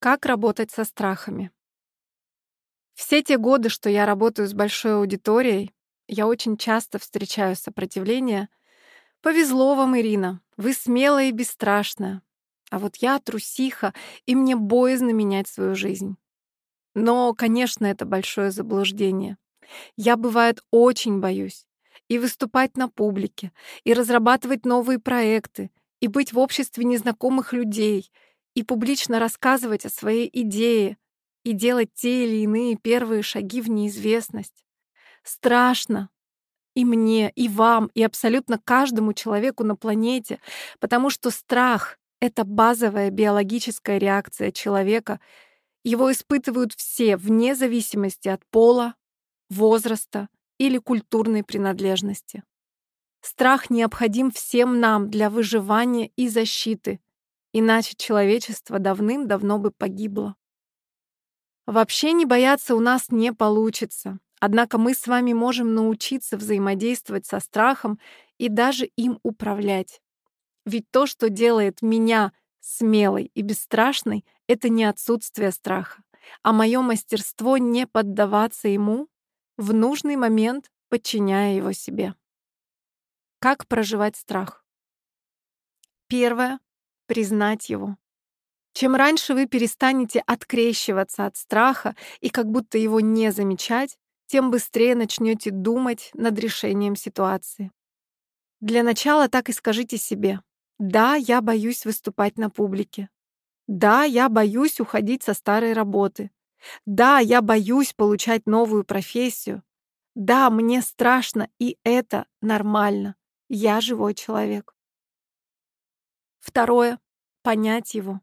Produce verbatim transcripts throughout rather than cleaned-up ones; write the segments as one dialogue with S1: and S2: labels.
S1: Как работать со страхами? Все те годы, что я работаю с большой аудиторией, я очень часто встречаю сопротивление. «Повезло вам, Ирина, вы смелая и бесстрашная. А вот я трусиха, и мне боязно менять свою жизнь». Но, конечно, это большое заблуждение. Я, бывает, очень боюсь. И выступать на публике, и разрабатывать новые проекты, и быть в обществе незнакомых людей, и публично рассказывать о своей идее, и делать те или иные первые шаги в неизвестность. Страшно. И мне, и вам, и абсолютно каждому человеку на планете, потому что страх — это базовая биологическая реакция человека. Его испытывают все, вне зависимости от пола, возраста или культурной принадлежности. Страх необходим всем нам для выживания и защиты, иначе человечество давным-давно бы погибло. Вообще не бояться у нас не получится, однако мы с вами можем научиться взаимодействовать со страхом и даже им управлять. Ведь то, что делает меня смелой и бесстрашной, это не отсутствие страха, а мое мастерство не поддаваться ему, в нужный момент подчиняя его себе. Как проживать страх? Первое. Признать его. Чем раньше вы перестанете открещиваться от страха и как будто его не замечать, тем быстрее начнете думать над решением ситуации. Для начала так и скажите себе: «Да, я боюсь выступать на публике. Да, я боюсь уходить со старой работы. Да, я боюсь получать новую профессию. Да, мне страшно, и это нормально. Я живой человек». Второе. Понять его.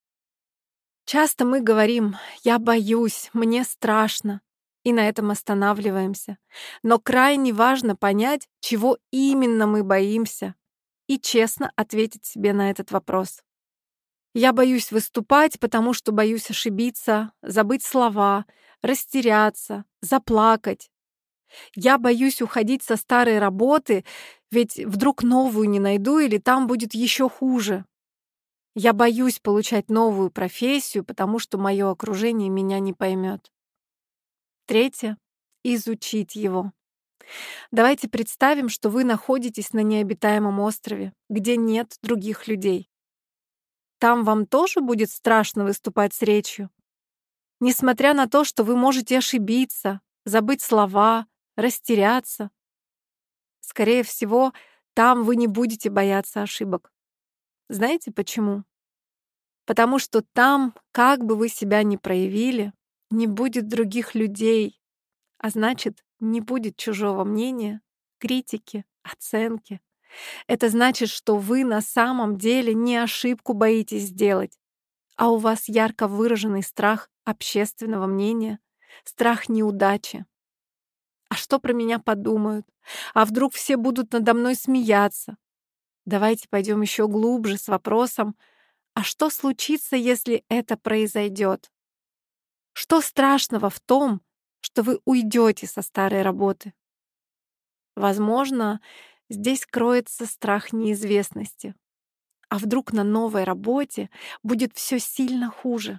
S1: Часто мы говорим: «Я боюсь, мне страшно», и на этом останавливаемся. Но крайне важно понять, чего именно мы боимся, и честно ответить себе на этот вопрос. Я боюсь выступать, потому что боюсь ошибиться, забыть слова, растеряться, заплакать. Я боюсь уходить со старой работы, ведь вдруг новую не найду или там будет еще хуже. Я боюсь получать новую профессию, потому что мое окружение меня не поймет. Третье. Изучить его. Давайте представим, что вы находитесь на необитаемом острове, где нет других людей. Там вам тоже будет страшно выступать с речью? Несмотря на то, что вы можете ошибиться, забыть слова, растеряться. Скорее всего, там вы не будете бояться ошибок. Знаете почему? Потому что там, как бы вы себя ни проявили, не будет других людей, а значит, не будет чужого мнения, критики, оценки. Это значит, что вы на самом деле не ошибку боитесь сделать, а у вас ярко выраженный страх общественного мнения, страх неудачи. А что про меня подумают? А вдруг все будут надо мной смеяться? Давайте пойдем еще глубже с вопросом: а что случится, если это произойдет? Что страшного в том, что вы уйдете со старой работы? Возможно, здесь кроется страх неизвестности. А вдруг на новой работе будет все сильно хуже?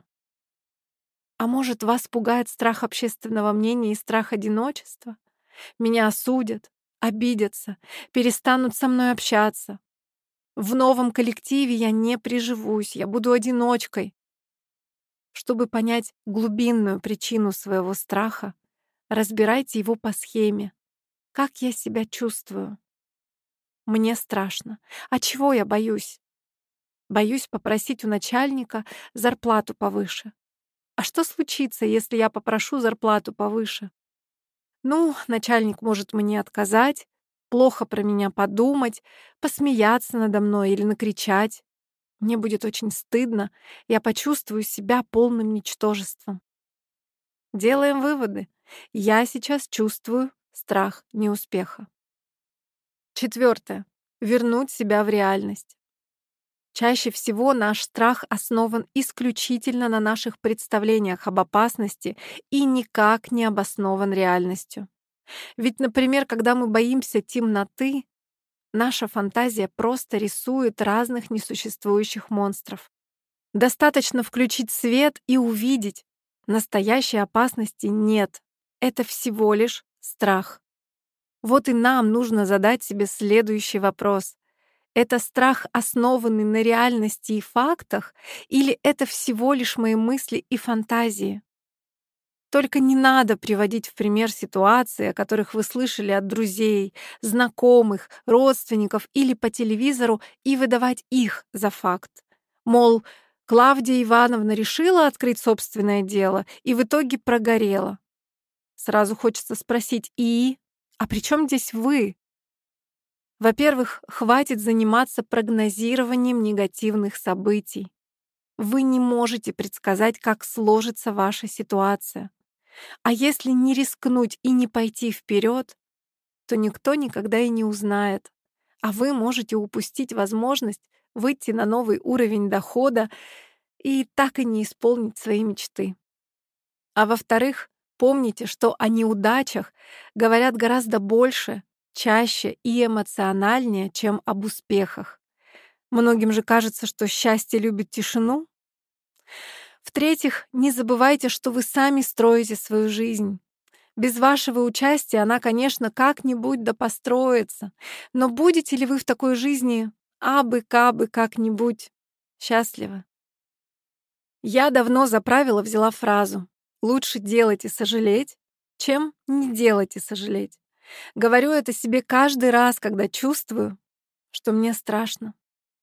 S1: А может, вас пугает страх общественного мнения и страх одиночества? Меня осудят, обидятся, перестанут со мной общаться. В новом коллективе я не приживусь, я буду одиночкой. Чтобы понять глубинную причину своего страха, разбирайте его по схеме. Как я себя чувствую? Мне страшно. А чего я боюсь? Боюсь попросить у начальника зарплату повыше. А что случится, если я попрошу зарплату повыше? Ну, начальник может мне отказать, плохо про меня подумать, посмеяться надо мной или накричать. Мне будет очень стыдно, я почувствую себя полным ничтожеством. Делаем выводы. Я сейчас чувствую страх неуспеха. Четвертое. Вернуть себя в реальность. Чаще всего наш страх основан исключительно на наших представлениях об опасности и никак не обоснован реальностью. Ведь, например, когда мы боимся темноты, наша фантазия просто рисует разных несуществующих монстров. Достаточно включить свет и увидеть. Настоящей опасности нет. Это всего лишь страх. Вот и нам нужно задать себе следующий вопрос. Это страх, основанный на реальности и фактах, или это всего лишь мои мысли и фантазии? Только не надо приводить в пример ситуации, о которых вы слышали от друзей, знакомых, родственников или по телевизору, и выдавать их за факт. Мол, Клавдия Ивановна решила открыть собственное дело и в итоге прогорела. Сразу хочется спросить: и? А при чем здесь вы? Во-первых, хватит заниматься прогнозированием негативных событий. Вы не можете предсказать, как сложится ваша ситуация. А если не рискнуть и не пойти вперед, то никто никогда и не узнает. А вы можете упустить возможность выйти на новый уровень дохода и так и не исполнить свои мечты. А во-вторых, помните, что о неудачах говорят гораздо больше, чаще и эмоциональнее, чем об успехах. Многим же кажется, что счастье любит тишину. В-третьих, не забывайте, что вы сами строите свою жизнь. Без вашего участия она, конечно, как-нибудь да построится. Но будете ли вы в такой жизни абы-кабы как-нибудь счастливы? Я давно за правило взяла фразу: «Лучше делать и сожалеть, чем не делать и сожалеть». Говорю это себе каждый раз, когда чувствую, что мне страшно.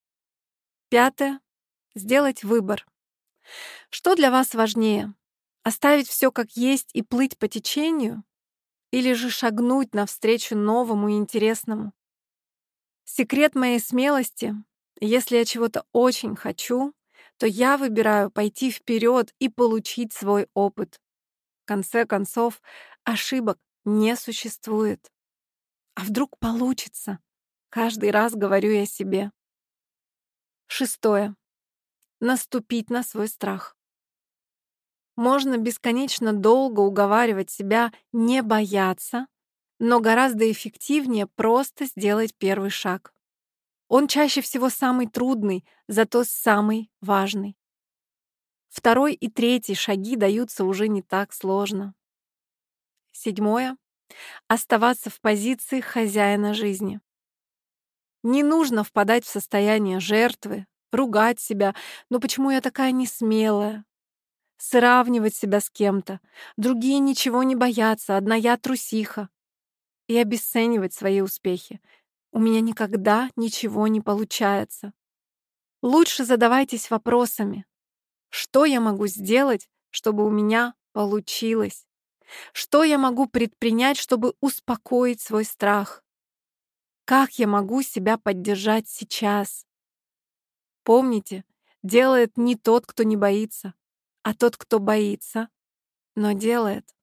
S1: Пятое. Сделать выбор. Что для вас важнее? Оставить все как есть и плыть по течению? Или же шагнуть навстречу новому и интересному? Секрет моей смелости: если я чего-то очень хочу, то я выбираю пойти вперед и получить свой опыт. В конце концов, ошибок не существует. А вдруг получится? Каждый раз говорю я себе. Шестое. Наступить на свой страх. Можно бесконечно долго уговаривать себя не бояться, но гораздо эффективнее просто сделать первый шаг. Он чаще всего самый трудный, зато самый важный. Второй и третий шаги даются уже не так сложно. Седьмое. Оставаться в позиции хозяина жизни. Не нужно впадать в состояние жертвы, ругать себя: «Ну почему я такая несмелая?» Сравнивать себя с кем-то. Другие ничего не боятся, одна я трусиха. И обесценивать свои успехи. У меня никогда ничего не получается. Лучше задавайтесь вопросами: что я могу сделать, чтобы у меня получилось? Что я могу предпринять, чтобы успокоить свой страх? Как я могу себя поддержать сейчас? Помните, делает не тот, кто не боится, а тот, кто боится, но делает.